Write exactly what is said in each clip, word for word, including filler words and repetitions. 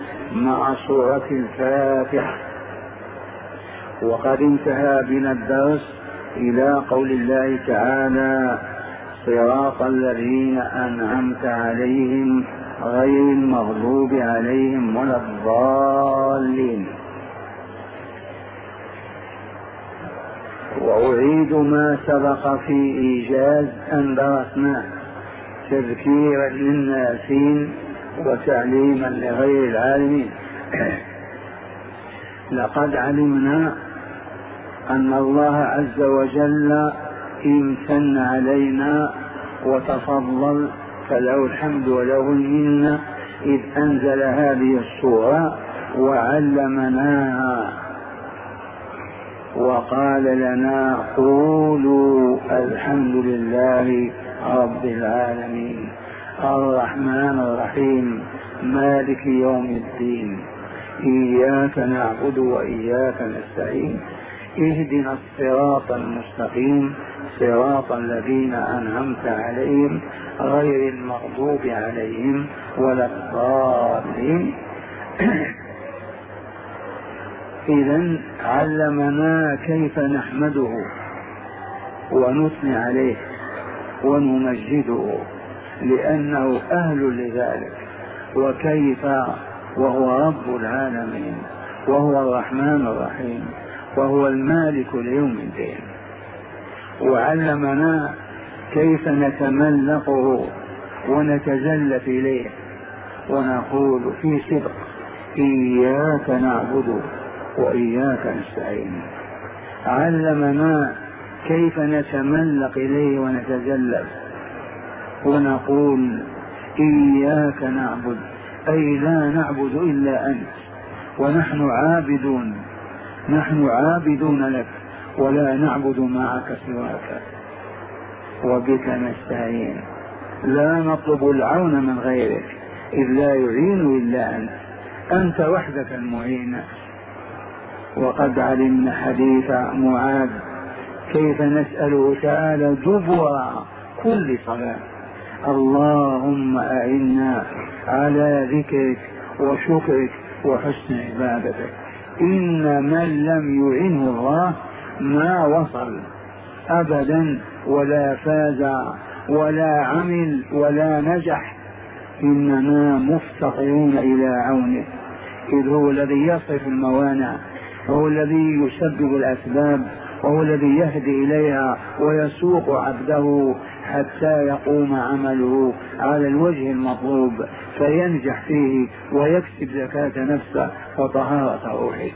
مع سورة الفاتحة. وقد انتهى بنا الدرس إلى قول الله تعالى: صراط الذين أنعمت عليهم غير المغضوب عليهم ولا الضالين. وأعيد ما سبق في إيجاز أن درسناه تذكيرا للناسين وتعليما لغير العالمين. لقد علمنا أن الله عز وجل امتن علينا وتفضل، فله الحمد وله المنة، إذ أنزل هذه السورة وعلمناها وقال لنا: قولوا الحمد لله رب العالمين الرحمن الرحيم مالك يوم الدين إياك نعبد وإياك نستعين اهدنا الصراط المستقيم صراط الذين أنعمت عليهم غير المغضوب عليهم ولا الضالين. إذن علمنا كيف نحمده ونثني عليه ونمجده لأنه أهل لذلك، وكيف وهو رب العالمين وهو الرحمن الرحيم وهو المالك ليوم الدين. وعلمنا كيف نتملقه ونتزلف إليه ونقول في صدق: إياك نعبد وإياك نستعين. علمنا كيف نتملق إليه ونتزلف ونقول: إياك نعبد، أي لا نعبد إلا أنت، ونحن عابدون، نحن عابدون لك ولا نعبد معك سواك، وبك نستعين، لا نطلب العون من غيرك إذ لا يعين إلا أنت، أنت وحدك المعين. وقد علمنا حديث معاذ كيف نسأله تعالى دبر كل صلاة: اللهم أعنا على ذكرك وشكرك وحسن عبادتك. إن من لم يعنه الله ما وصل أبدا ولا فاز ولا عمل ولا نجح، إننا مفتقرون إلى عونه، إذ هو الذي يصرف الموانع، هو الذي يسبب الأسباب، وهو الذي يهدي إليها ويسوق عبده حتى يقوم عمله على الوجه المطلوب فينجح فيه ويكسب زكاة نفسه وطهارة روحه.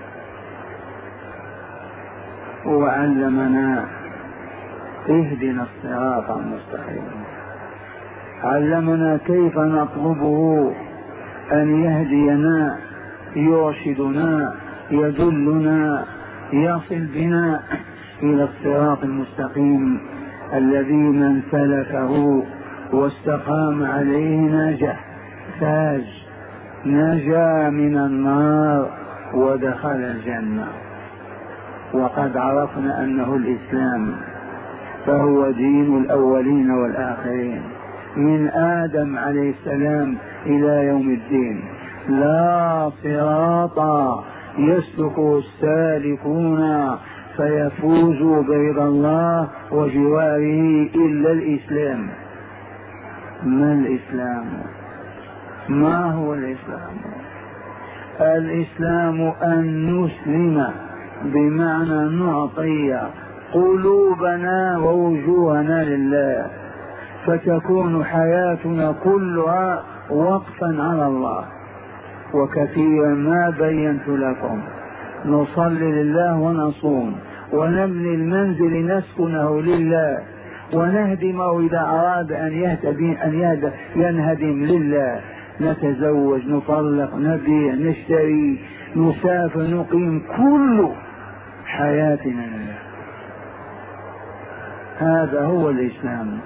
وعلمنا اهدنا الصراط المستقيم، علمنا كيف نطلبه أن يهدينا، يرشدنا، يدلنا، يصل بنا إلى الصراط المستقيم الذي من سلكه واستقام عليه نجح، فاز، نجا من النار ودخل الجنة. وقد عرفنا أنه الإسلام، فهو دين الأولين والآخرين من آدم عليه السلام إلى يوم الدين، لا صراط يسلك السالكون فيفوزوا برضا الله وجواره إلا الإسلام. ما الإسلام؟ ما هو الإسلام؟ الإسلام أن نسلم، بمعنى نعطي قلوبنا ووجوهنا لله، فتكون حياتنا كلها وقفا على الله. وكثيرا ما بينت لكم نصلي لله ونصوم ونبني المنزل نسكنه لله ونهدمه إذا أراد أن يهتدي أن يهدى ينهدم لله، نتزوج، نطلق، نبيع، نشتري، نسافر، نقيم، كل حياتنا لله. هذا هو الإسلام،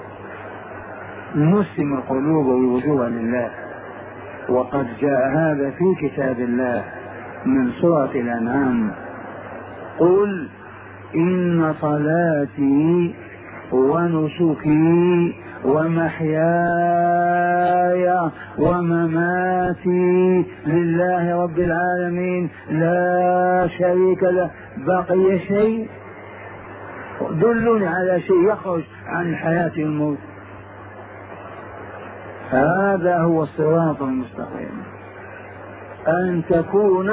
نسلم القلوب والوجوه لله. وقد جاء هذا في كتاب الله من سورة الأنعام: قل إن صلاتي ونسكي ومحياي ومحياي ومماتي لله رب العالمين لا شريك له. بقي شيء؟ دلوني على شيء يخرج عن الحياة والموت. هذا هو الصراط المستقيم، أن تكون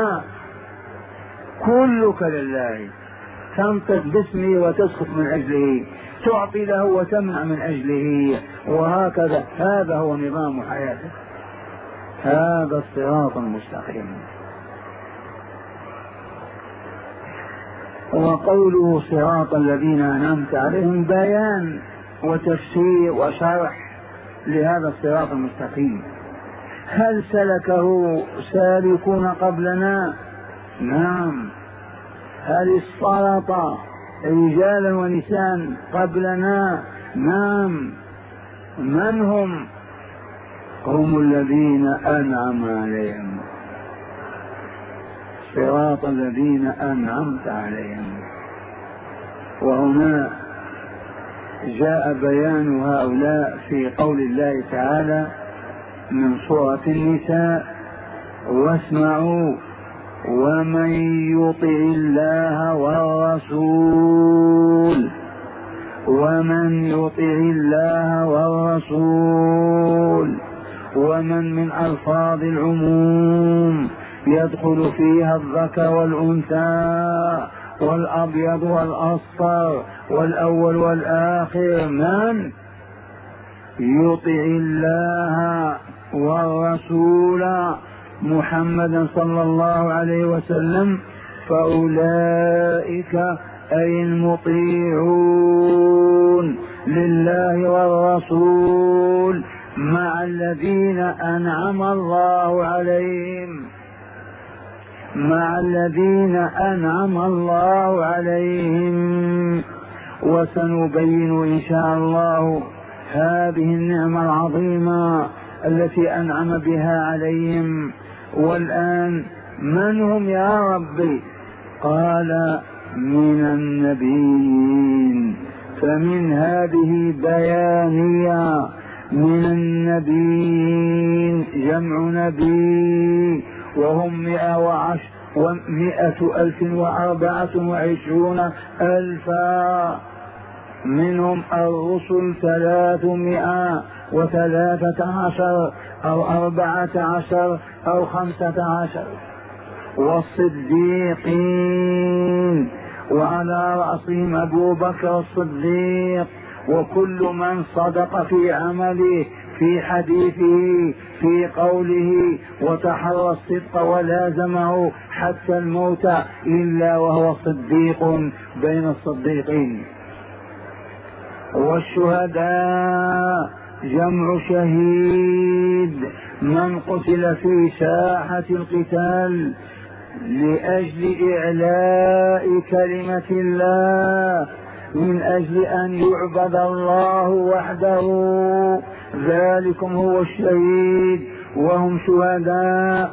كلك لله، تنطق باسمه وتسكت من أجله، تعطي له وتمنع من أجله، وهكذا. هذا هو نظام حياتك، هذا الصراط المستقيم. وقوله صراط الذين أنعمت عليهم بيان وتفسير وشرح لهذا الصراط المستقيم. هل سلكه سالكون قبلنا؟ نعم. هل اصطلط رجالا ونساء قبلنا؟ نعم. من هم؟ هم الذين أنعم عليهم، صراط الذين أنعمت عليهم. وهنا جاء بيان هؤلاء في قول الله تعالى من سورة النساء: واسمعوا ومن يطع الله والرسول، ومن يطع الله والرسول. ومن من ألفاظ العموم يدخل فيها الذكر والأنثى والأبيض والأصفر والأول والآخر. من يطع الله والرسول محمدا صلى الله عليه وسلم فأولئك أي المطيعون لله والرسول مع الذين أنعم الله عليهم، مع الذين أنعم الله عليهم. وسنبين إن شاء الله هذه النعمة العظيمة التي أنعم بها عليهم. والآن من هم يا ربي؟ قال من النبيين، فمن هذه بيانية. من النبيين جمع نبي، وهم مئة وعشر ومئة ألف وأربعة وعشرون ألفا. منهم الرسل ثلاثمائة وثلاثة عشر أو أربعة عشر أو خمسة عشر. والصديقين وعلى رأسهم أبو بكر الصديق، وكل من صدق في عمله في حديثه في قوله وتحرى الصدق ولازمه حتى الموت إلا وهو صديق بين الصديقين. والشهداء جمع شهيد، من قتل في ساحة القتال لأجل إعلاء كلمة الله، من أجل أن يعبد الله وحده، ذلكم هو الشهيد وهم شهداء.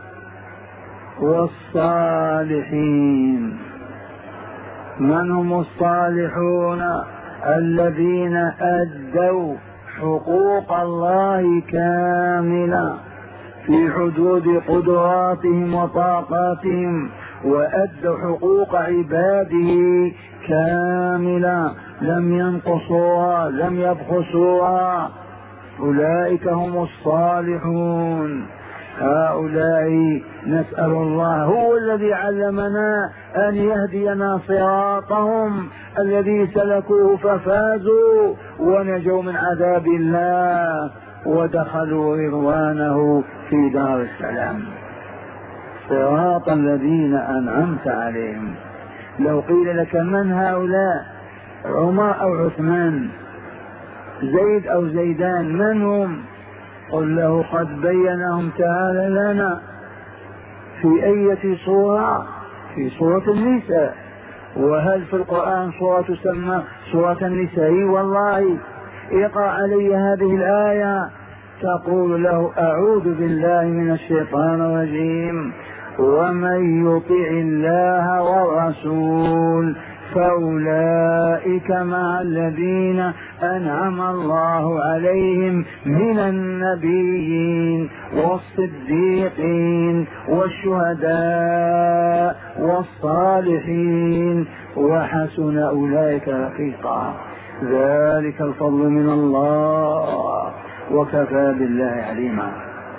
والصالحين، من هم الصالحون؟ الذين أدوا حقوق الله كاملة في حدود قدراتهم وطاقاتهم، وأدوا حقوق عباده كاملة، لم ينقصوها لم يبخسوها. أولئك هم الصالحون. هؤلاء نسأل الله هو الذي علمنا أن يهدينا صراطهم الذي سلكوه ففازوا ونجوا من عذاب الله ودخلوا رضوانه في دار السلام. صراط الذين أنعمت عليهم. لو قيل لك من هؤلاء؟ عمر أو عثمان، زيد أو زيدان، من هم؟ قل له قد بينهم تعالى لنا. في أي سورة؟ في سورة النساء. وهل في القرآن سورة تسمى سورة النساء؟ والله اقرأ علي هذه الآية تقول له أعوذ بالله من الشيطان الرجيم ومن يطع الله والرسول فأولئك مع الذين أنعم الله عليهم من النبيين والصديقين والشهداء والصالحين وحسن أولئك رفيقا. ذلك الفضل من الله وكفى بالله عليما.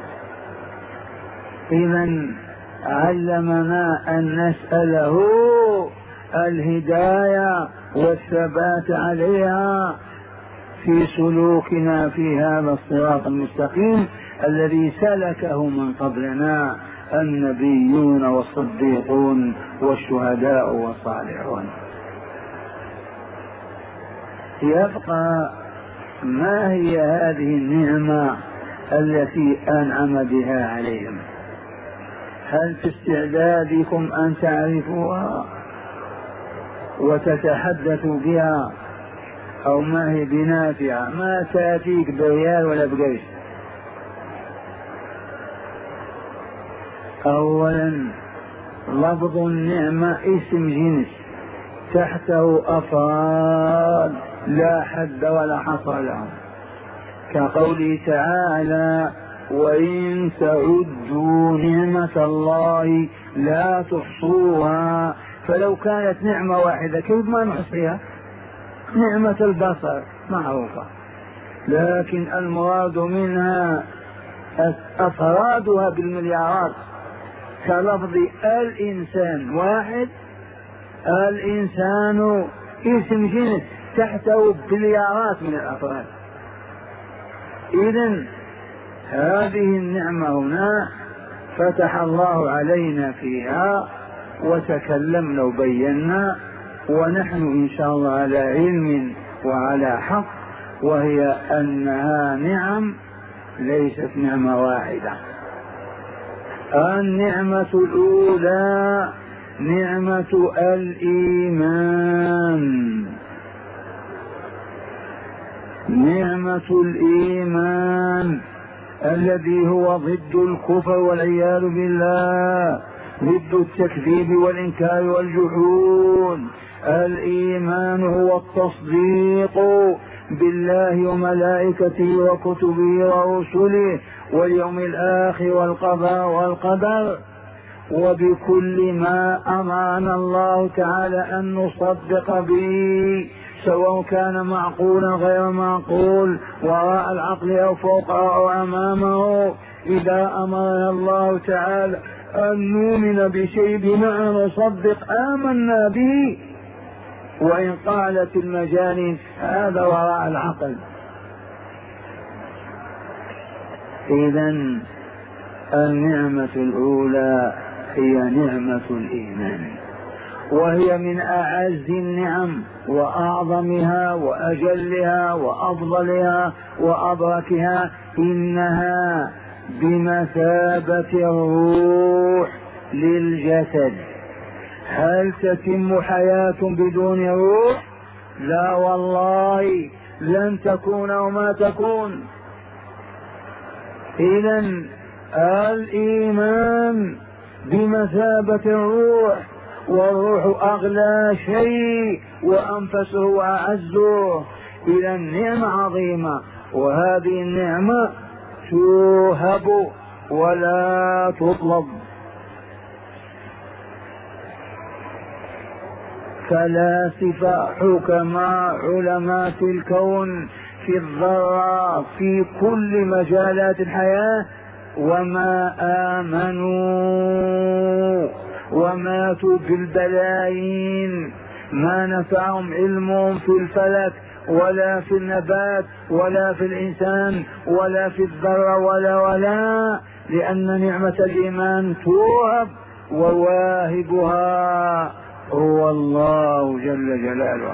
إذن علمنا أن نسأله الهداية والثبات عليها في سلوكنا في هذا الصراط المستقيم الذي سلكه من قبلنا النبيون والصديقون والشهداء والصالحون. يبقى ما هي هذه النعمة التي أنعم بها عليهم؟ هل في استعدادكم أن تعرفوها وتتحدثوا بها أو ما هي بنافعة؟ ما تأتيك بريال ولا بقرش. أولا لفظ النعمة اسم جنس تحته أفراد لا حد ولا حصر لهم، كقوله تعالى وإن تعدوا نعمة الله لا تحصوها. فلو كانت نعمة واحدة كيف ما نحصيها؟ نعمة البصر معروفة، لكن المراد منها أفرادها بالمليارات، كلفظ الإنسان واحد. الإنسان اسم جنس تحته بليارات من الأفراد. إذن هذه النعمة هنا فتح الله علينا فيها وتكلمنا وبينا، ونحن إن شاء الله على علم وعلى حق، وهي أنها نعم ليست نعمة واحدة. النعمة الأولى نعمة الإيمان، نعمة الإيمان الذي هو ضد الكفر والعياذ بالله، ضد التكذيب والإنكار والجحود. الإيمان هو التصديق بالله وملائكته وكتبه ورسله واليوم الآخر والقضاء والقدر، وبكل ما أمرنا الله تعالى أن نصدق به، سواء كان معقولا غير معقول، وراء العقل أو فوقه أو أمامه. إذا أمرنا الله تعالى أن نؤمن بشيء بمعنى نصدق آمنا به، وإن قالت المجانين هذا وراء العقل. إذن النعمة الأولى هي نعمة الإيمان، وهي من أعز النعم وأعظمها وأجلها وأفضلها وأبركها. إنها بمثابة الروح للجسد. هل تتم حياة بدون روح؟ لا والله، لن تكون وما تكون. إذن الإيمان بمثابة الروح، والروح أغلى شيء وأنفسه وأعزه. إذا نعمة عظيمة، وهذه النعمة توهب ولا تطلب. فلاسفة حكماء علماء في الكون في الذرة في كل مجالات الحياة وما آمنوا وماتوا بالبلايين، ما نفعهم علمهم في الفلك ولا في النبات ولا في الإنسان ولا في الذرة ولا ولا لأن نعمة الإيمان توهب وواهبها هو الله جل جلاله.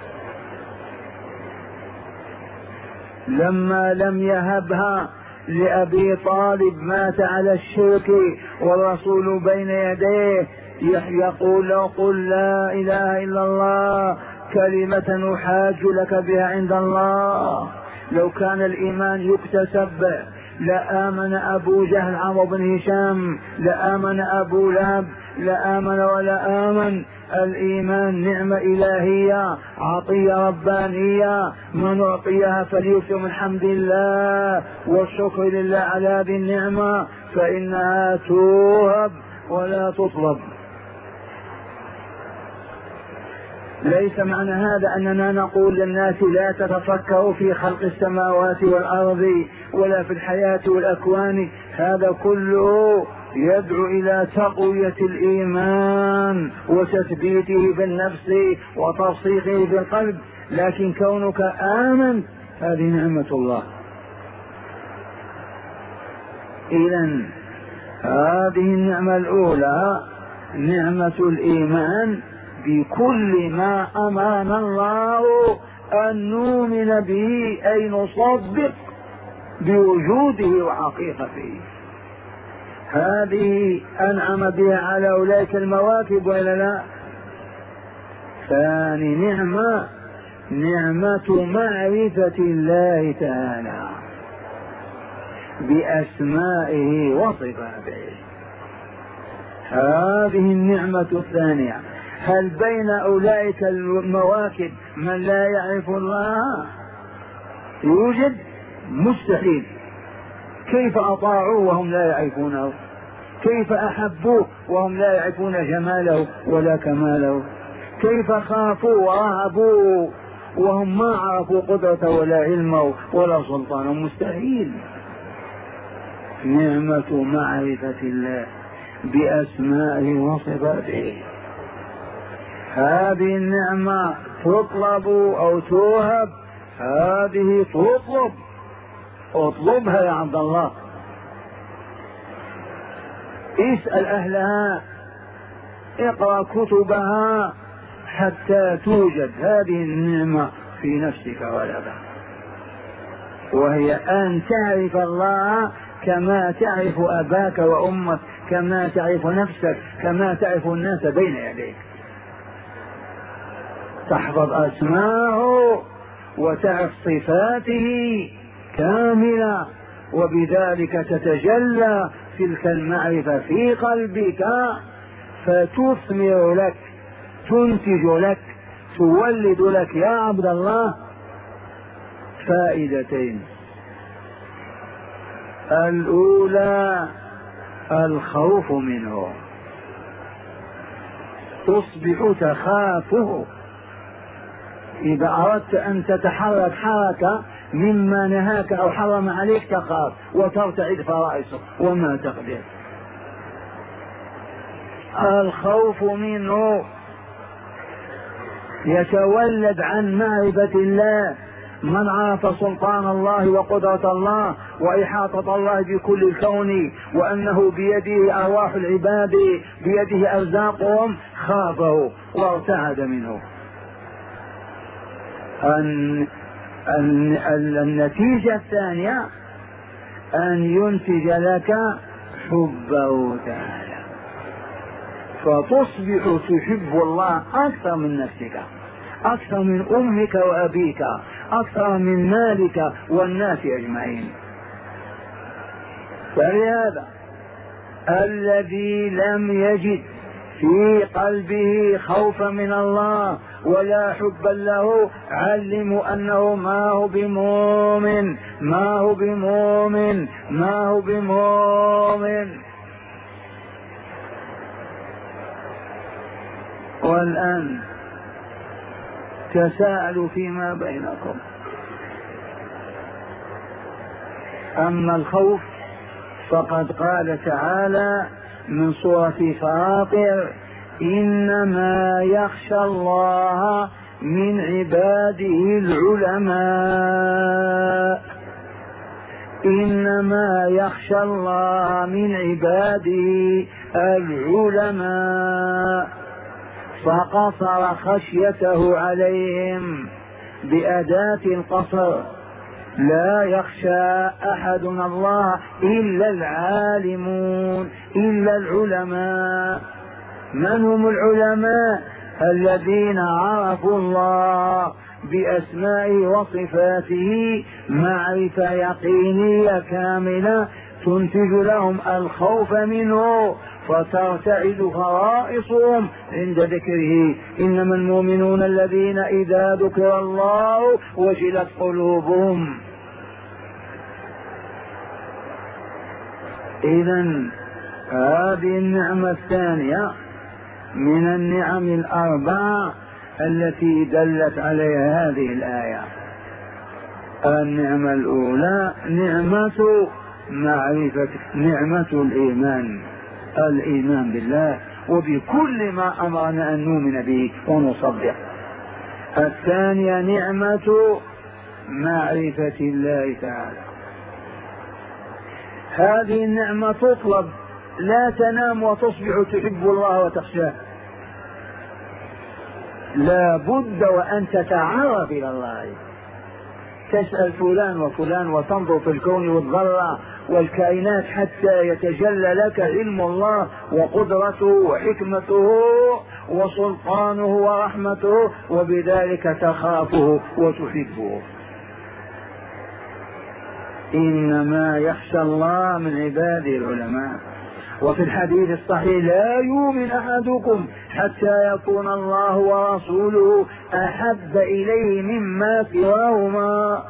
لما لم يهبها لأبي طالب مات على الشرك والرسول بين يديه يقول له قل لا إله إلا الله كلمة أحاج لك بها عند الله. لو كان الإيمان يكتسب لآمن أبو جهل عمرو بن هشام، لآمن أبو لهب، لآمن ولا آمن. الإيمان نعمة إلهية، عطية ربانية، من أعطيها فليكثر من حمد الله والشكر لله على هذه النعمة، فإنها توهب ولا تطلب. ليس معنى هذا أننا نقول للناس لا تتفكروا في خلق السماوات والأرض ولا في الحياة والأكوان، هذا كله يدعو إلى تقوية الإيمان وتثبيته بالنفس وتصديقه بالقلب، لكن كونك آمن هذه نعمة الله. إذن هذه النعمة الأولى نعمة الإيمان بكل ما أمرنا الله أن نؤمن به، أي نصدق بوجوده وحقيقته. هذه أنعم بها على أولئك المواكب ولا لا؟ ثاني نعمة نعمة معرفة الله تعالى بأسمائه وصفاته. هذه النعمة الثانية. هل بين أولئك المواكب من لا يعرف الله؟ يوجد؟ مستحيل. كيف أطاعوه وهم لا يعرفونه؟ كيف أحبوه وهم لا يعرفون جماله ولا كماله؟ كيف خافوا ورهبوه وهم ما عرفوا قدرته ولا علمه ولا سلطانه؟ مستحيل. نعمة معرفة الله بأسمائه وصفاته، هذه النعمة تطلب أو توهب؟ هذه تطلب. اطلبها يا عبد الله، اسأل أهلها، اقرأ كتبها حتى توجد هذه النعمة في نفسك ولدها، وهي أن تعرف الله كما تعرف أباك وأمك، كما تعرف نفسك، كما تعرف الناس بين يديك. تحفظ أسماءه وتعرف صفاته كاملة، وبذلك تتجلى تلك المعرفة في قلبك فتثمر لك، تنتج لك، تولد لك يا عبد الله فائدتين. الأولى الخوف منه، تصبح تخافه. إذا أردت أن تتحرك حركة مما نهاك أو حرم عليك تخاف وترتعد فرائصك وما تقدر. الخوف منه يتولد عن معرفة الله. من عرف سلطان الله وقدرة الله وإحاطة الله بكل الكون وأنه بيده أرواح العباد، بيده أرزاقهم، خافه وارتعد منه. أن النتيجة الثانية أن ينتج لك حبه تعالى، فتصبح تحب الله أكثر من نفسك، أكثر من أمك وأبيك، أكثر من مالك والناس أجمعين. فلهذا الذي لم يجد في قلبه خوفا من الله ولا حبا له علموا أنه ما هو بمؤمن، ما هو بمؤمن، ما هو بمؤمن. والآن تساءلوا فيما بينكم. أما الخوف فقد قال تعالى من سورة فاطر: إنما يخشى الله من عباده العلماء، إنما يخشى الله من عباده العلماء، فقصر خشيته عليهم بأداة القصر. لا يخشى أحد الله إلا العالمون، إلا العلماء. من هم العلماء؟ الذين عرفوا الله بأسمائه وصفاته معرفة يقينية كاملة تنتج لهم الخوف منه، فترتعد فرائصهم عند ذكره. إنما المؤمنون الذين إذا ذكر الله وجلت قلوبهم. إذن هذه النعمة الثانية من النعم الأربعة التي دلت عليها هذه الآية. النعمة الأولى نعمة معرفة، نعمة الإيمان، الإيمان بالله وبكل ما أمرنا أن نؤمن به ونصدق. الثانية نعمة معرفة الله تعالى. هذه النعمة تطلب، لا تنام وتصبح تحب الله وتخشاه، لا بد وأن تتعرف إلى الله، تسأل فلان وفلان وتنظر في الكون والذرة والكائنات حتى يتجلى لك علم الله وقدرته وحكمته وسلطانه ورحمته، وبذلك تخافه وتحبه. إنما يخشى الله من عباده العلماء. وفي الحديث الصحيح لا يؤمن أحدكم حتى يكون الله ورسوله أحب إليه مما سواهما.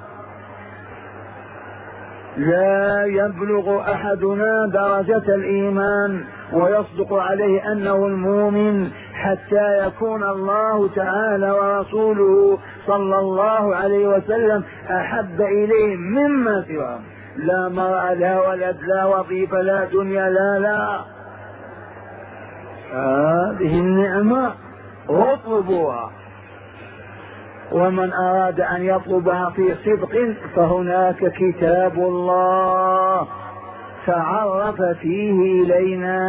لا يبلغ أحدنا درجة الإيمان ويصدق عليه أنه المؤمن حتى يكون الله تعالى ورسوله صلى الله عليه وسلم أحب إليه مما سواهم. لا مرأة لا ولد لا وظيفة لا دنيا لا لا. هذه النعمة اطلبوها، ومن أراد أن يطلبها في صدق فهناك كتاب الله تعرف فيه إلينا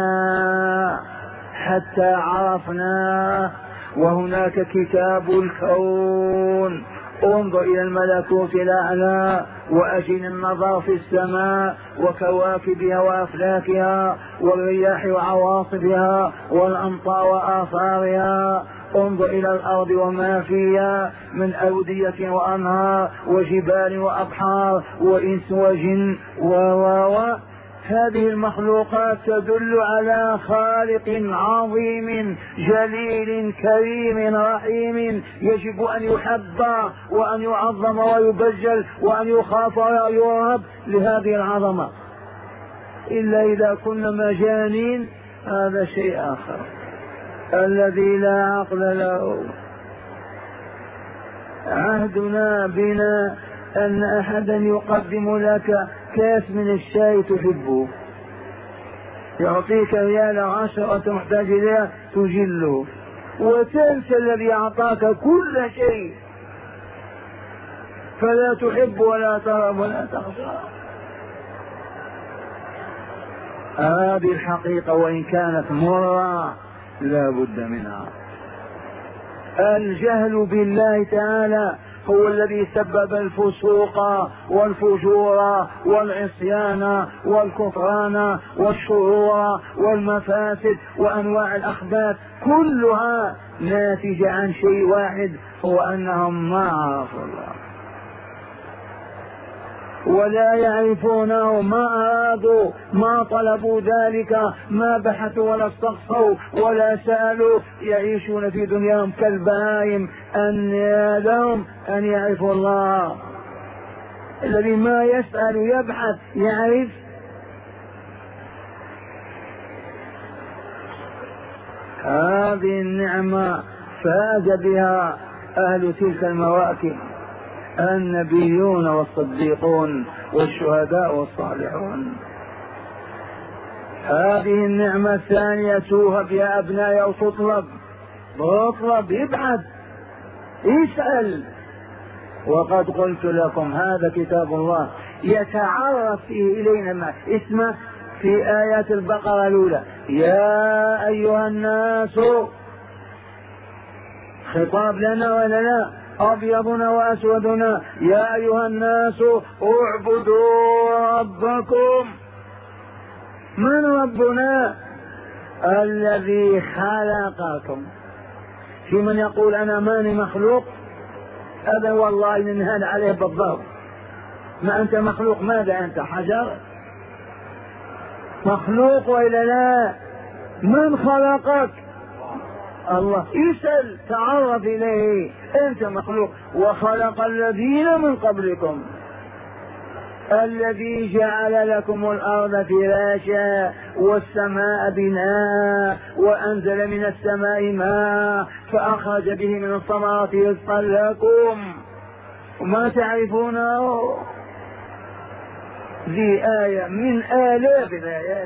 حتى عرفناه، وهناك كتاب الكون. انظر إلى الملكوت الأعلى وأجل النظر في السماء وكواكبها وأفلاكها والرياح وعواصفها والأمطار وآثارها. انظر إلى الأرض وما فيها من أودية وأنهار وجبال وأبحار وإنس وجن و و هذه المخلوقات تدل على خالق عظيم جليل كريم رحيم يجب أن يحب وأن يعظم ويبجل وأن يخاف ويرهب لهذه العظمة. إلا إذا كنا مجانين هذا شيء آخر. الذي لا عقل له. عهدنا بنا أن أحدا يقدم لك كاس من الشاي تحبه، يعطيك ريال عشرة محتاج إليها تجله، وتنسى الذي أعطاك كل شيء فلا تحب ولا ترى ولا تخشى. هذه الحقيقة وإن كانت مرة لا بد منها. الجهل بالله تعالى هو الذي سبب الفسوق والفجور والعصيان والكفران والشرور والمفاسد وأنواع الأخبث، كلها ناتجة عن شيء واحد، هو أنهم ما عرفوا الله ولا يعرفونه، ما أرادوا ما طلبوا ذلك، ما بحثوا ولا استقصوا ولا سألوا، يعيشون في دنياهم كالبهائم. أن لهم أن يعرفوا الله. الذي ما يسأل يبحث يعرف. هذه النعمة فاز بها أهل تلك المواكب، النبيون والصديقون والشهداء والصالحون. هذه النعمة الثانية توهب يا أبنائي أو تطلب، اطلب ابحث اسأل. وقد قلت لكم هذا كتاب الله يتعرف فيه إلينا ما اسمه في آيات البقرة الأولى يا أيها الناس، خطاب لنا ولا لا؟ أبيضنا وأسودنا. يا أيها الناس اعبدوا ربكم. من ربنا؟ الذي خلقكم. في من يقول أنا ماني مخلوق، هذا والله ننهان عليه بالضرب. ما أنت مخلوق، ماذا أنت؟ حجر؟ مخلوق وإلا لا؟ من خلقك؟ الله. اسأل، تعرف إليه، أنت مخلوق. وخلق الذين من قبلكم. الذي جعل لكم الأرض فراشا والسماء بناء وأنزل من السماء ماء فأخرج به من الثمرات رزقا لكم وما تعرفونه. ذي آية من آلاف الآيات.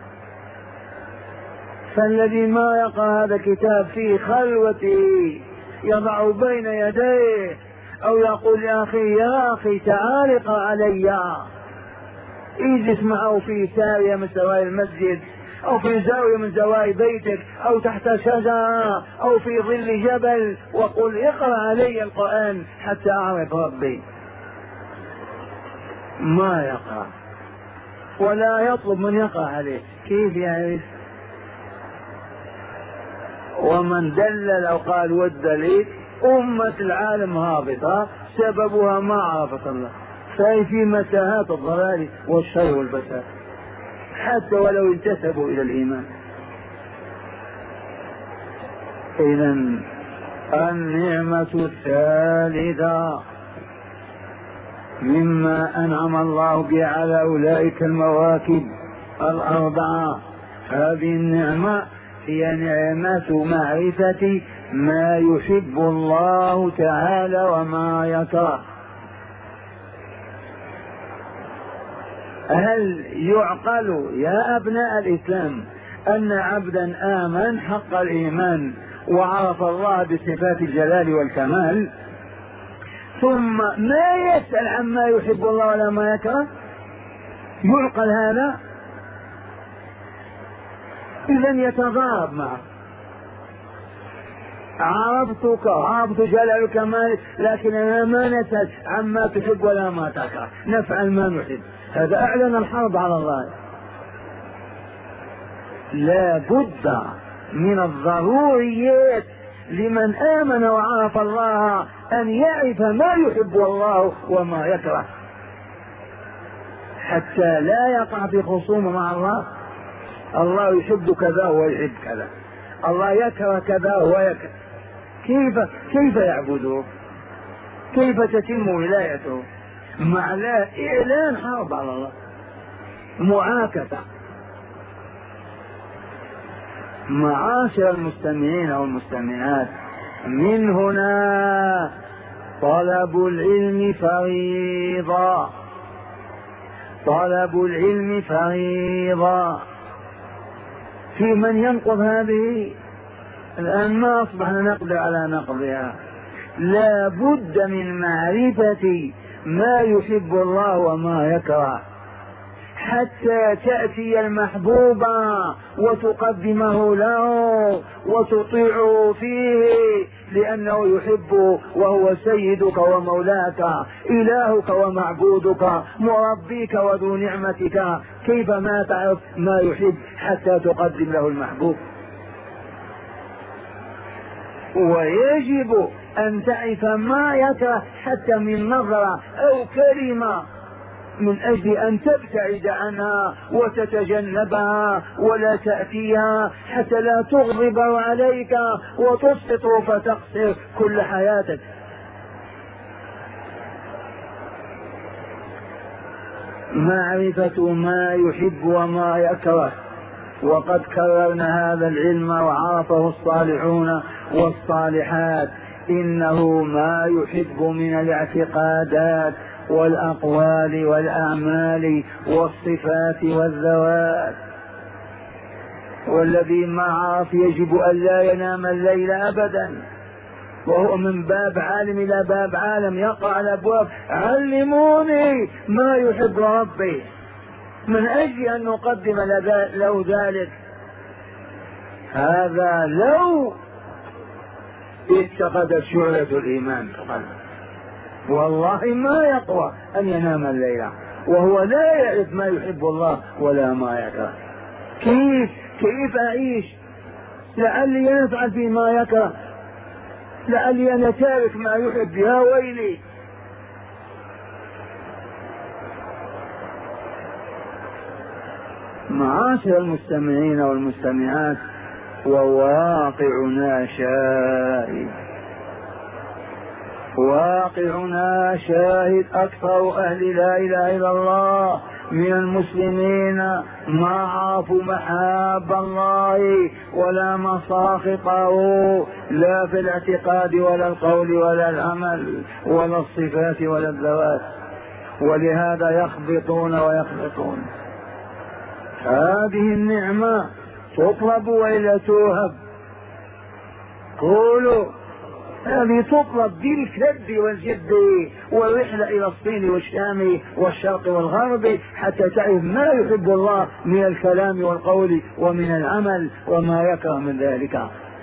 فالذي ما يقرأ هذا الكتاب في خلوته يضع بين يديه أو يقول يا أخي يا أخي تعال اقرأ علي، اجلس معه في سارية من سواري المسجد أو في زاوية من زوايا بيتك أو تحت شجرة أو في ظل جبل وقل اقرأ علي القرآن حتى أعرف ربي. ما يقرأ ولا يطلب من يقرأ عليه، كيف يعرف؟ ومن دلل أو قال والدليل أمة العالم هابطة سببها ما عرفت الله، فهي في متاهات الضلال والشر والفساد حتى ولو انتسبوا إلى الإيمان. إذن النعمة الثالثة مما أنعم الله بها على أولئك المواكب الأربعة، هذه النعمة هي نعمة معرفة ما يحب الله تعالى وما يكره. هل يعقل يا أبناء الإسلام أن عبدا آمن حق الإيمان وعرف الله بصفات الجلال والكمال ثم ما يسأل عما يحب الله ولا ما يكره؟ يعقل هذا؟ إذن يتضارب معه. عرفتك عرفت جلال وكمالك لكن أنا ما نسأل عما تحب ولا ما تكره، نفعل ما نحب. هذا أعلن الحرب على الله. لا بد من الضروريات لمن آمن وعرف الله أن يعرف ما يحب الله وما يكره حتى لا يقع في خصومة مع الله. الله يحب كذا ويحب كذا، الله يكره كذا ويكره، كيف كيف يعبده؟ كيف تتم ولايته؟ مع لا إعلان حرب على الله، معاكسة. معاشر المستمعين والمستمعات، من هنا طلب العلم فريضة، طلب العلم فريضة في من ينقض هذه. الآن ما أصبحنا نقدر على نقضها. لا بد من معرفة ما يحب الله وما يكره حتى تأتي المحبوب وتقدمه له وتطيعه فيه لأنه يحبه وهو سيدك ومولاك إلهك ومعبودك مربيك وذو نعمتك. كيف ما تعرف ما يحب حتى تقدم له المحبوب؟ ويجب أن تعرف ما يكره حتى من نظرة أو كلمة من أجل أن تبتعد عنها وتتجنبها ولا تأتيها حتى لا تغضب عليك وتسقط فتخسر كل حياتك. معرفة ما يحب وما يكره، وقد كررنا هذا العلم وعرفه الصالحون والصالحات. إنه ما يحب من الاعتقادات والأقوال والأعمال والصفات والذوات. والذي ما عرف يجب أن لا ينام الليل أبدا، وهو من باب عالم إلى باب عالم يقع على أبواب علموني ما يحب ربي من أجل أن نقدم له ذلك. هذا لو اتخذت شعلة الإيمان فقط والله ما يقوى أن ينام الليلة وهو لا يعرف ما يحب الله ولا ما يكره. كيف كيف أعيش لعلي يفعل فيما يكره؟ لعلي أنا تارك ما يحب، يا ويلي. معاشر المستمعين والمستمعات، وواقعنا شاهد، واقعنا شاهد. أكثر أهل لا إله إلا الله من المسلمين ما عرفوا محاب الله ولا مساخطه، لا في الاعتقاد ولا القول ولا العمل ولا الصفات ولا الذوات، ولهذا يخبطون ويخبطون. هذه النعمة تطلب وإلا توهب؟ قولوا هذه تطلب بالكد والجد والرحلة إلى الصين والشام والشرق والغرب حتى تعرف ما يحب الله من الكلام والقول ومن العمل وما يكره من ذلك.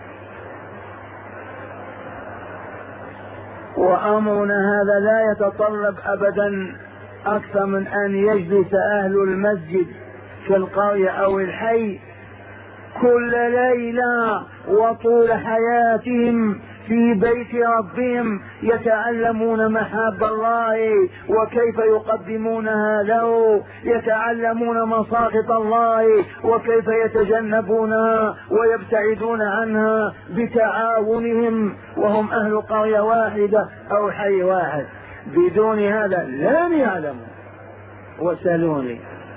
وأمرنا هذا لا يتطلب أبدا أكثر من أن يجلس أهل المسجد في القرية أو الحي كل ليلة وطول حياتهم في بيت ربهم يتعلمون محاب الله وكيف يقدمونها له، يتعلمون مساخط الله وكيف يتجنبونها ويبتعدون عنها بتعاونهم وهم أهل قرية واحدة أو حي واحد. بدون هذا لن يعلموا. وسألوني،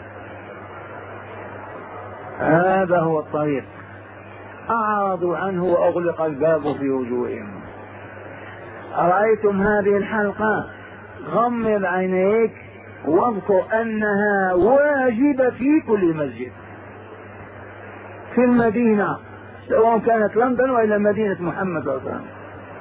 هذا هو الطريق. أعرضوا عنه وأغلق الباب في وجوههم. أرأيتم هذه الحلقة؟ غمض عينيك واذكر أنها واجبة في كل مسجد في المدينة، سواء كانت لندن وإلى مدينة محمد صلى الله عليه وسلم.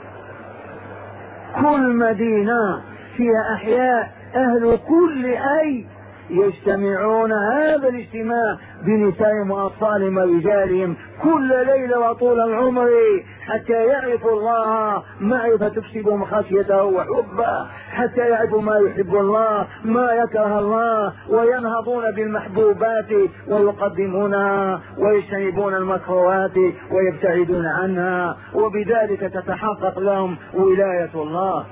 كل مدينة فيها أحياء أهل كل حي يجتمعون هذا الاجتماع بنسائهم وأطفالهم ورجالهم كل ليلة وطول العمر حتى يعرفوا الله معرفة تكسبهم خشيته وحبه، حتى يعرفوا ما يحب الله ما يكره الله، وينهضون بالمحبوبات ويقدمونها ويجتنبون المكروهات ويبتعدون عنها، وبذلك تتحقق لهم ولاية الله.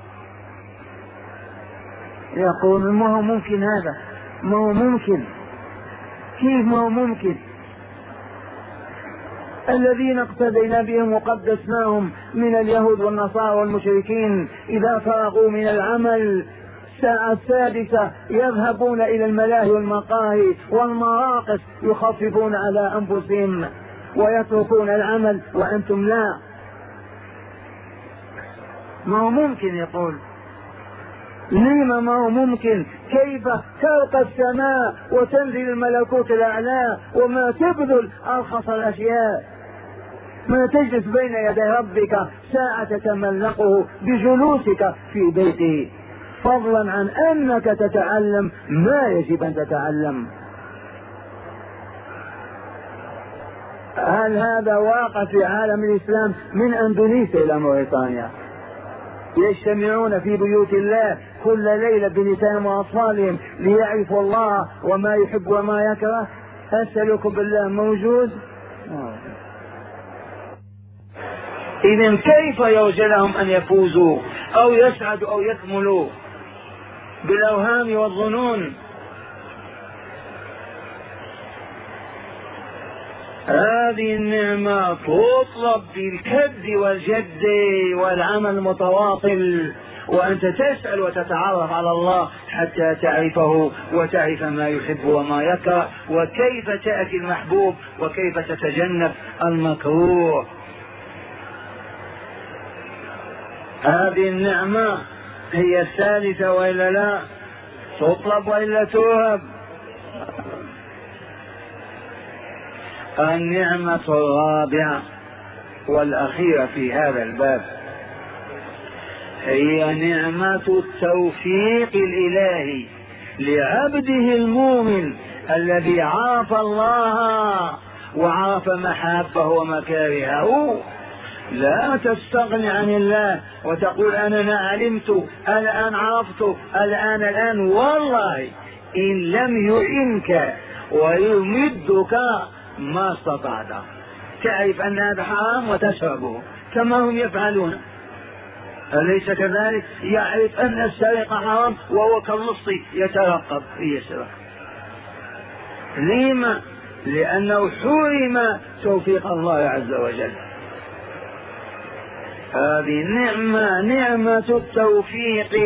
يقول ما هو ممكن هذا؟ ما هو ممكن؟ كيف ما هو ممكن؟ الذين اقتدينا بهم وقدسناهم من اليهود والنصارى والمشركين إذا فرغوا من العمل الساعة السادسة يذهبون إلى الملاهي والمقاهي والمراقص يخففون على أنفسهم ويتركون العمل وأنتم لا. ما هو ممكن؟ يقول لما ما هو ممكن؟ كيف ترقى السماء وتنزل الملكوت الأعلى وما تبذل أرخص الأشياء؟ ما تجلس بين يدي ربك ساعة تتملقه بجلوسك في بيته، فضلا عن أنك تتعلم ما يجب أن تتعلم. هل هذا واقع في عالم الإسلام من أندونيسيا إلى موريتانيا؟ يجتمعون في بيوت الله كل ليلة بنسائهم وأطفالهم ليعرفوا الله وما يحب وما يكره. أسألكم بالله موجود؟ إذن كيف يرجى لهم أن يفوزوا أو يسعدوا أو يكملوا؟ بالأوهام والظنون. هذه النعمة تطلب بالكد والجد والعمل المتواصل، وأنت تسأل وتتعرف على الله حتى تعرفه وتعرف ما يحب وما يكره وكيف تأتي المحبوب وكيف تتجنب المكروه. هذه النعمة هي الثالثة وإلا لا؟ تطلب وإلا توهب؟ النعمة الرابعة والأخيرة في هذا الباب هي نعمة التوفيق الإلهي لعبده المؤمن الذي عرف الله وعرف محابه ومكارهه. لا تستغني عن الله وتقول أنا علمت الآن عرفت الآن الآن والله إن لم يعنك ويمدك ما استطعت. تعرف أن هذا حرام وتشربه كما هم يفعلون. أليس كذلك؟ يعرف أن السرقة حرام وهو كاللص يترقب يسرق. لما؟ لأنه حرم توفيق الله عز وجل. هذه نعمة، نعمة التوفيق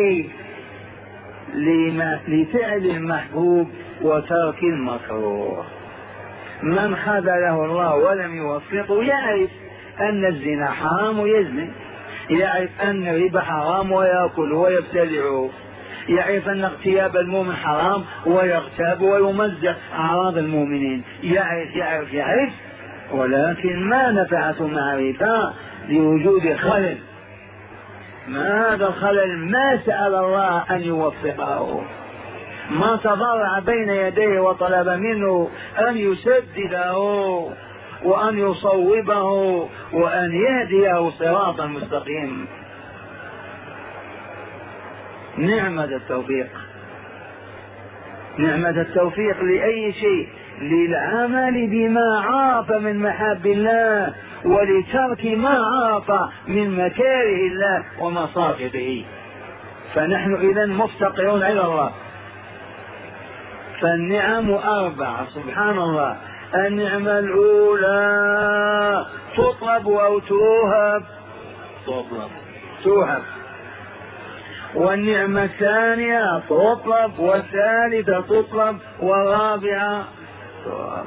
لفعل المحبوب وترك المكروه. من خذله الله ولم يوفقه يعرف أن الزنا حرام ويزني، يعرف أن الربا حرام ويأكل ويبتلعه، يعرف أن اغتياب المؤمن حرام ويغتاب ويمزق أعراض المؤمنين، يعرف يعرف يعرف ولكن ما نفعته معرفة لوجود خلل. ما هذا الخلل؟ ما سأل الله أن يوفقه، ما تضرع بين يديه وطلب منه أن يسدده وأن يصوبه وأن يهديه صراطا مستقيم. نعمة التوفيق، نعمة التوفيق لأي شيء، للعمل بما عرف من محاب الله ولترك ما عرف من مكاره الله ومصافده. فنحن إذن مفتقرون إلى الله. فالنعم أربعة سبحان الله. النعمة الأولى تطلب أو توهب، تطلب توهب. والنعمة الثانية تطلب، والثالثة تطلب، والرابعة توهب.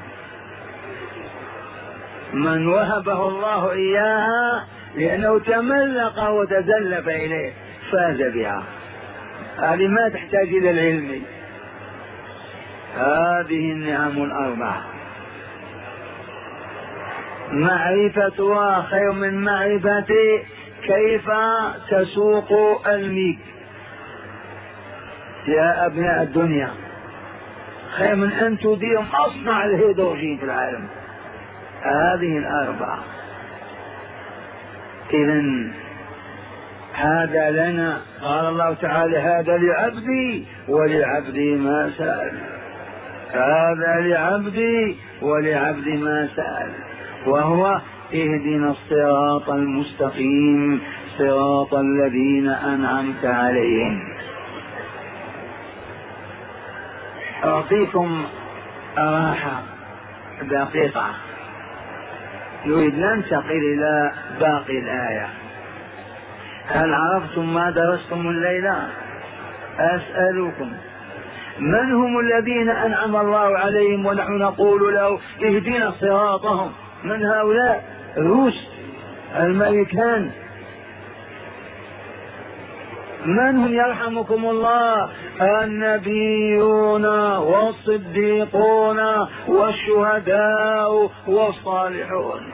من وهبه الله إياها لأنه تملق وتزلف إليه فاز بها. هذه ما تحتاج إلى العلم. هذه النعم الأربعة معرفتها خير من معرفة كيف تسوق الميك يا أبناء الدنيا، خير من أن تدير مصنع الهيدروجين في العالم. هذه الأربعة. إذن هذا لنا، قال الله تعالى هذا لعبدي ولعبدي ما سأل، هذا لعبدي ولعبدي ما سأل، وهو اهدنا الصراط المستقيم صراط الذين أنعمت عليهم. أعطيكم راحة دقيقة، نريد ننتقل إلى باقي الآية. هل عرفتم ما درستم الليلة؟ أسألكم من هم الذين أنعم الله عليهم ونحن نقول له اهدنا صراطهم؟ من هؤلاء؟ روس الملكان. من هم يرحمكم الله؟ النبيون والصديقون والشهداء والصالحون،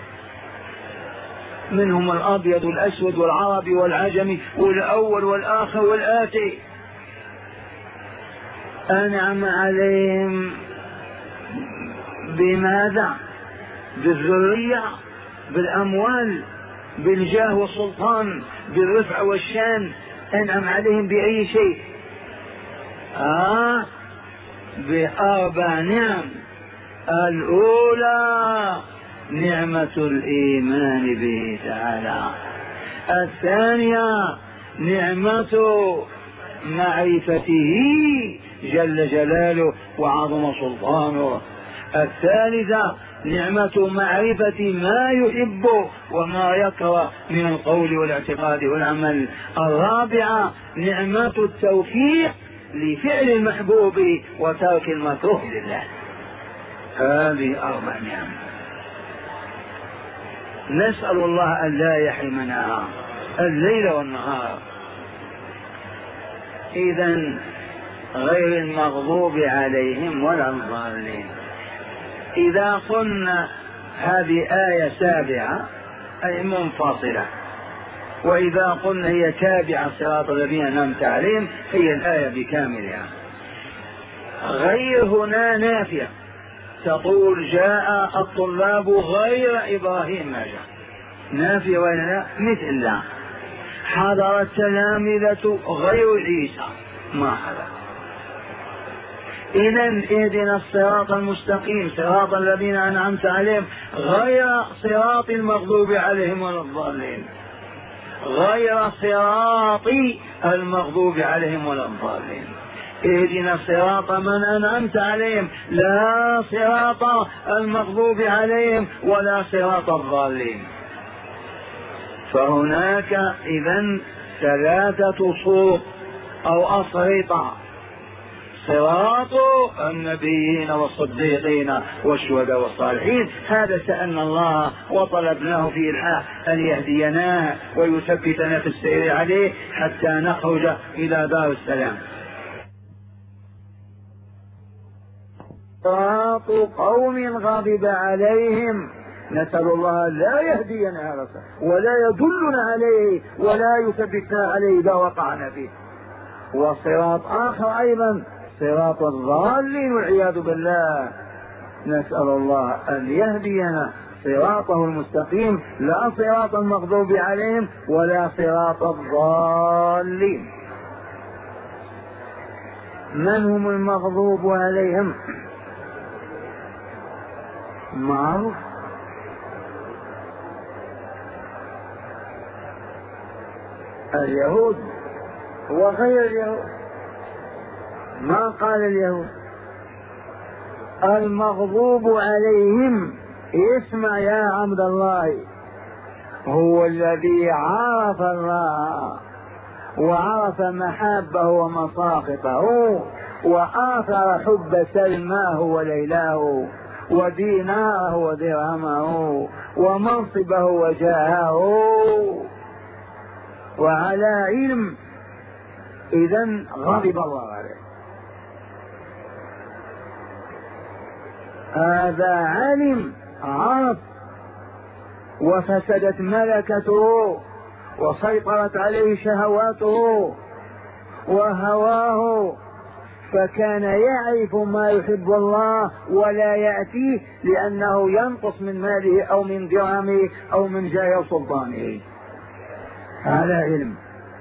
منهم الأبيض والأسود والعربي والعجمي والأول والآخر والآتي. أنعم عليهم بماذا؟ بالذرية، بالأموال، بالجاه والسلطان، بالرفع والشان. أنعم عليهم بأي شيء؟ آه بأربع نعم. الأولى نعمة الإيمان به تعالى، الثانية نعمة معرفته جل جلاله وعظم سلطانه، الثالثة نعمة معرفة ما يحب وما يكره من القول والاعتقاد والعمل، الرابعة نعمة التوفيق لفعل المحبوب وترك المكروه لله. هذه أربع نعم نسأل الله أن لا يحرمنا الليل والنهار. إذن غير المغضوب عليهم ولا الضالين. إذا قلنا هذه آية سابعة أي منفصلة، وإذا قلنا هي تابعة صراط الذين أنعمت عليهم هي الآية بكاملها. غير هنا نافية، تقول جاء الطلاب غير إبراهيم ما جاء، نافية ولا لا؟ مثل لا. حضر التلامذة غير عيسى ما حضر. إذن اهدنا الصراط المستقيم صراط الذين أنعمت عليهم غير صراط المغضوب عليهم ولا الضالين. غير صراط المغضوب عليهم ولا الضالين. اهدنا صراط من أنعمت عليهم لا صراط المغضوب عليهم ولا صراط الضالين. فهناك إذن ثلاثة صوت أو أصرطة: صراط النبيين والصديقين والشهداء والصالحين. هذا سألنا الله وطلبناه في الحق أن يهدينا ويثبتنا في السير عليه حتى نخرج إلى دار السلام. صراط قوم غضب عليهم، نسأل الله لا يهدينا ولا يدلنا عليه ولا يثبتنا عليه إذا وقعنا فيه. وصراط آخر أيضا صراط الضالين والعياذ بالله، نسأل الله أن يهدينا صراطه المستقيم لا صراط المغضوب عليهم ولا صراط الضالين. من هم المغضوب عليهم؟ معروف، اليهود وغير اليهود. ما قال اليهود المغضوب عليهم. اسمع يا عبد الله، هو الذي عرف الله وعرف محابه ومساخطه وآثر حب سلماه وليلاه وديناره ودرهمه ومنصبه وجاهه وعلى علم، إذن غضب الله عليه. هذا علم عرف، وفسدت ملكته وسيطرت عليه شهواته وهواه، فكان يعرف ما يحب الله ولا يأتيه لأنه ينقص من ماله أو من درهمه أو من جاه سلطانه. هذا علم.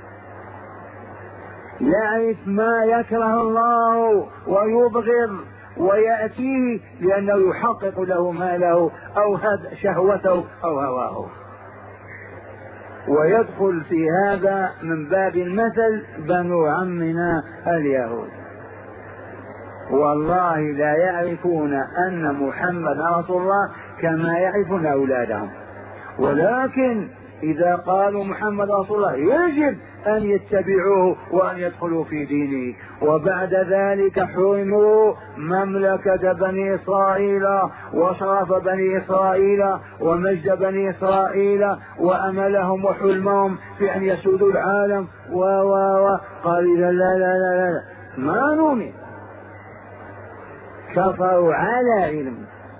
يعرف ما يكره الله ويبغض ويأتيه لأنه يحقق له ماله أو شهوته أو هواه. ويدخل في هذا من باب المثل بنو عمنا اليهود، والله لا يعرفون أن محمد رسول الله كما يعرفون أولادهم، ولكن إذا قالوا محمد رسول الله يجب أن يتبعوه وأن يدخلوا في دينه. وبعد ذلك حرموا مملكة بني إسرائيل وشرف بني إسرائيل ومجد بني إسرائيل وأملهم وحلمهم في أن يسودوا العالم و و و قال لا لا لا لا, لا. ما نؤمن. كفروا على علم،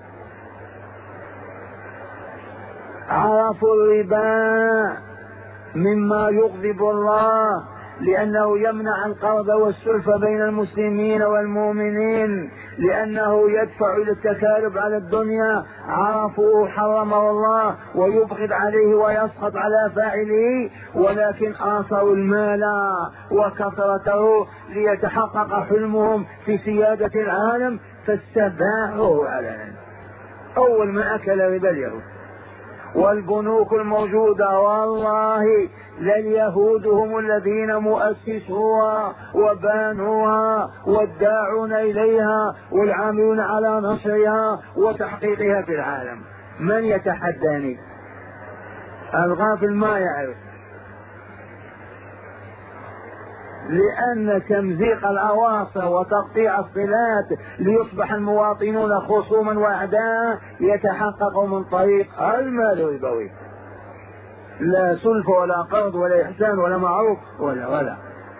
عرفوا الربا مما يغضب الله لأنه يمنع القرض والسلف بين المسلمين والمؤمنين، لأنه يدفع إلى التكالب على الدنيا. عرفوا حرمه الله ويبغض عليه ويسخط على فاعله، ولكن آثروا المال وكثرته ليتحقق حلمهم في سيادة العالم فاستباحوا علنا. أول ما أكل ربا اليهود والبنوك الموجودة، والله لليهود هم الذين مؤسسوها وبانوها والداعون إليها والعاملون على نشرها وتحقيقها في العالم. من يتحداني؟ الغافل ما يعرف، لأن تمزيق الأواصر وتقطيع الصلات ليصبح المواطنون خصوما وأعداء يتحقق من طريق المال الربوي، لا سلف ولا قرض ولا إحسان ولا معروف ولا ولا.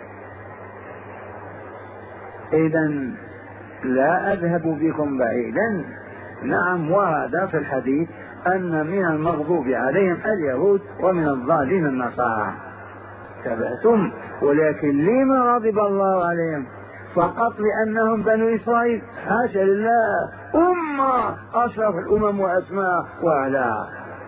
إذن لا أذهب بكم بعيدا. نعم، وهذا في الحديث أن من المغضوب عليهم اليهود ومن الضالين النصارى. تبعتم، ولكن لما غضب الله عليهم؟ فقط لأنهم بنو إسرائيل؟ حاشا لله، أمة أشرف الأمم وأسماء وأعلاها.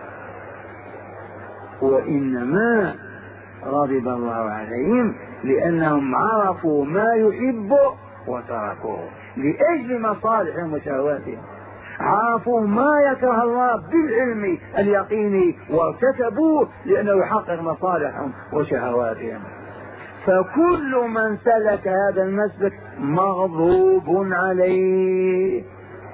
وإنما غضب الله عليهم لأنهم عرفوا ما يحب وتركوه لأجل مصالحهم وشهواتهم. عرفوا ما يكره الله بالعلم اليقيني وارتكبوه لأنه يحقق مصالحهم وشهواتهم. فكل من سلك هذا المسلك مغضوب عليه.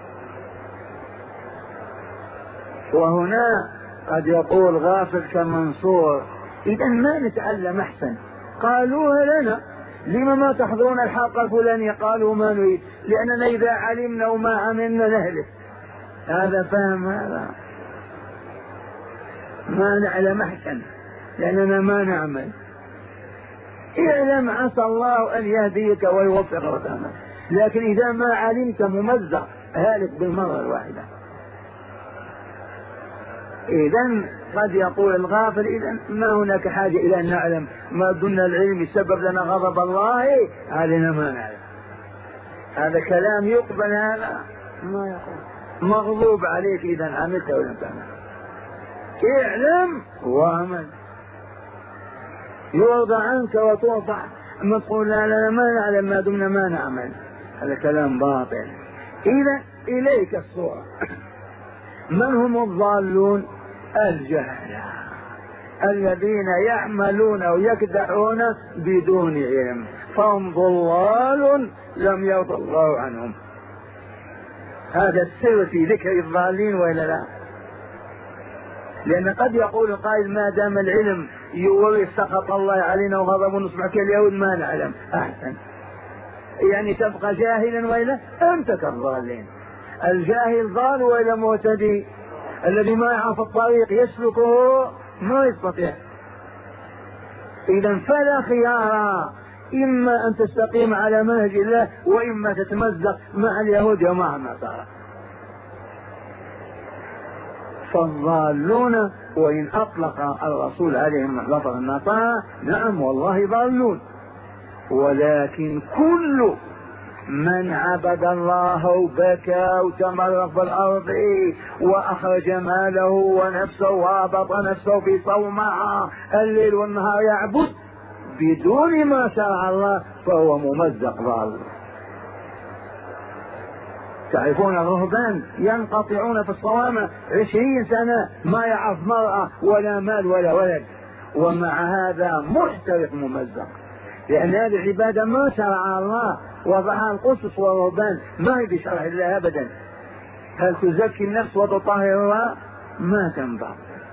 وهنا قد يقول غافل كمنصور: إذا ما نتعلم أحسن؟ قالوها لنا، لما ما تحضرون الحلقة الفلانية؟ قالوا ما نريد، لأننا إذا علمنا وما عملنا نهلك. هذا فهم؟ هذا ما نعلم أحسن لأننا ما نعمل. اعلم عسى الله أن يهديك ويوفق وتعمل، لكن إذا ما علمت ممزق هالك بالمرة الواحدة. إذن قد يقول الغافل: إذن ما هناك حاجة إلى أن نعلم، ما دون العلم يسبب لنا غضب الله علينا ما نعلم. هذا كلام يقبل؟ هذا ما يقول. مغضوب عليك إذا عملت ولم تعمل. اعلم وعمل، يرضى عنك وترضى. ما تقول لا لا ما نعلم ما دمنا ما نعمل، هذا كلام باطل. إذا إليك الصورة. من هم الضالون؟ الجهلة الذين يعملون ويكدحون بدون علم، فهم ضلال لم يرضى الله عنهم. هذا السر في ذكر الضالين وإلا لا؟ لأن قد يقول القائل: ما دام العلم يورث سخط الله علينا وغضبه نصبح كاليهود ما نعلم. أحسن، يعني تبقى جاهلا وإلا أنت كالضالين. الجاهل ضال وإلا معتدي. الذي ما يعرف الطريق يسلكه ما يستطيع. إذا فلا خيار، إما أن تستقيم على منهج الله وإما تتمزق مع اليهود ومع النصارى. فالضالون وإن أطلق الرسول عليهم لفظ النصارى نعم والله ضالون، ولكن كل من عبد الله وبكى وتمرغ في الأرض وأخرج ماله ونفسه وهبط نفسه في صومعة الليل والنهار يعبد بدون ما شرع الله فهو ممزق ضال. تعرفون الرهبان ينقطعون في الصوامع عشرين سنة ما يعرف مرأة ولا مال ولا ولد، ومع هذا محترق ممزق، لأن هذه العبادة ما شرع الله، وضعها القسس والرهبان ما هي بشرع الله أبدا. هل تزكي النفس وتطهرها؟ ما تنفع.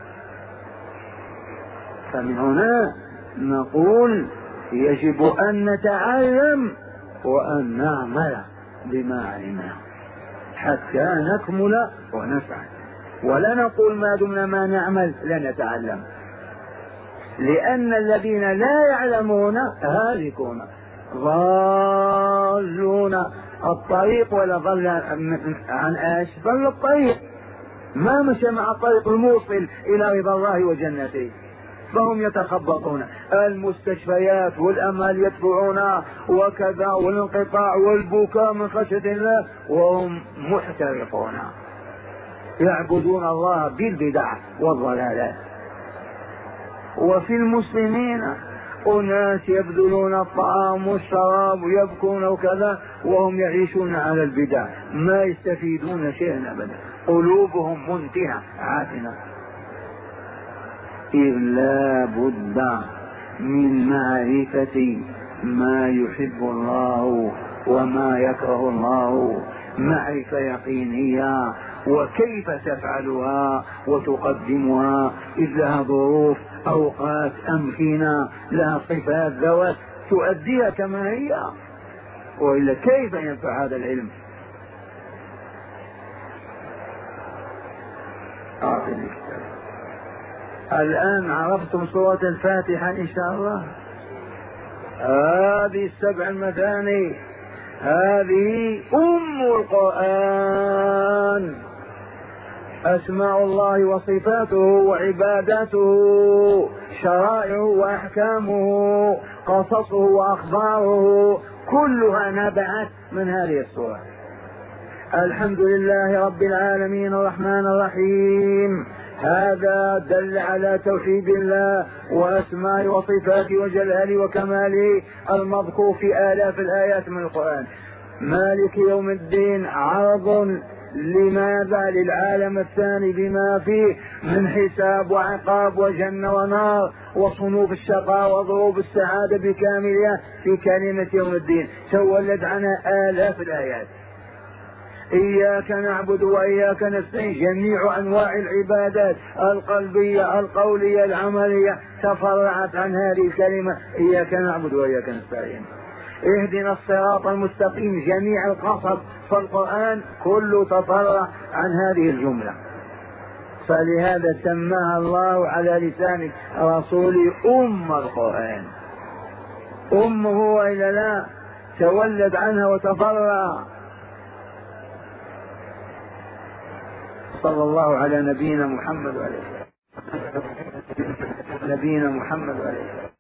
فمن هنا نقول يجب أن نتعلم وأن نعمل بما علمنا حتى نكمل ونفعل، ولا نقول ما دمنا ما نعمل لا نتعلم، لأن الذين لا يعلمون هالكون ضالون الطريق. ولا ضل عن ايش؟ ضل الطريق، ما مشى مع الطريق الموصل إلى رضا الله وجنته، فهم يتخبطون. المستشفيات والأمال يدفعون وكذا، والانقطاع والبكاء من خشية الله وهم محترقون، يعبدون الله بالبدع والضلالات. وفي المسلمين أناس يبذلون الطعام والشراب ويبكون وكذا وهم يعيشون على البدع، ما يستفيدون شيئا أبدا، قلوبهم منتهة عافنة. إذ لا بد من معرفة ما يحب الله وما يكره الله، معرفة يقينية، وكيف تفعلها وتقدمها، إذ لها ظروف، أوقات، أمكنة، لها صفات، ذوات تؤديها كما هي، وإلا كيف ينفع هذا العلم؟ الآن عرفتم سورة الفاتحة إن شاء الله. هذه السبع المثاني هذه أم القرآن، أسماء الله وصفاته وعباداته، شرائعه وأحكامه، قصصه وأخباره، كلها نبعت من هذه السورة. الحمد لله رب العالمين الرحمن الرحيم، هذا دل على توحيد الله وأسماء وصفاته وجلاله وكماله المذكور في آلاف الآيات من القرآن. مالك يوم الدين عرض لماذا؟ للعالم الثاني بما فيه من حساب وعقاب وجنة ونار وصنوف الشقاء وضروب السعادة بكاملها في كلمة يوم الدين. تولد عنها آلاف الآيات. إياك نعبد وإياك نستعين، جميع أنواع العبادات القلبية القولية العملية تفرعت عن هذه الكلمة إياك نعبد وإياك نستعين. اهدنا الصراط المستقيم، جميع القصص في القرآن كله تفرع عن هذه الجملة. فلهذا سماها الله على لسان رسوله أم القرآن. أمه وإلا لا؟ تولد عنها وتفرع. صلى الله على نبينا محمد وعليه نبينا محمد وعليه